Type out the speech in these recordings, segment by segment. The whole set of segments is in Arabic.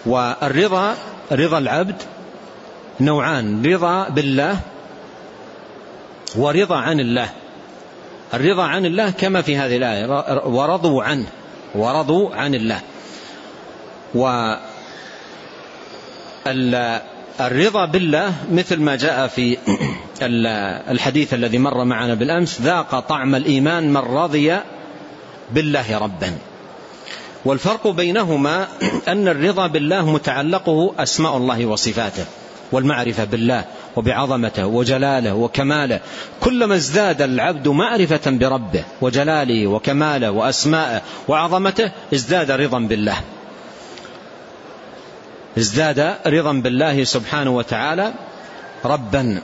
والرضا، رضا العبد نوعان: رضا بالله ورضا عن الله. الرضا عن الله كما في هذه الآية: ورضوا عنه، ورضوا عن الله. والرضا بالله مثل ما جاء في الحديث الذي مر معنا بالأمس: ذاق طعم الإيمان من رضي بالله ربا. والفرق بينهما أن الرضا بالله متعلقه أسماء الله وصفاته والمعرفة بالله وبعظمته وجلاله وكماله. كلما ازداد العبد معرفة بربه وجلاله وكماله وأسماءه وعظمته ازداد رضا بالله، ازداد رضا بالله سبحانه وتعالى ربا.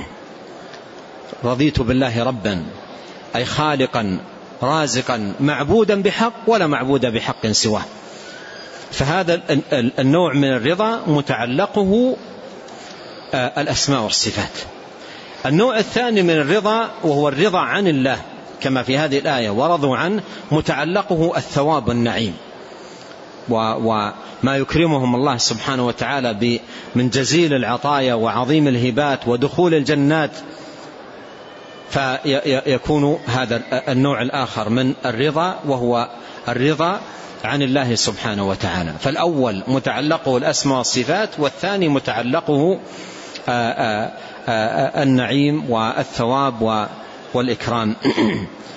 رضيت بالله ربا أي خالقا رازقا معبودا بحق ولا معبود بحق سواه. فهذا النوع من الرضا متعلقه الأسماء والصفات. النوع الثاني من الرضا وهو الرضا عن الله كما في هذه الآية: ورضوا عنه، متعلقه الثواب والنعيم وما يكرمهم الله سبحانه وتعالى من جزيل العطايا وعظيم الهبات ودخول الجنات. فيكون هذا النوع الآخر من الرضا وهو الرضا عن الله سبحانه وتعالى. فالأول متعلقه الأسماء والصفات، والثاني متعلقه النعيم والثواب والإكرام.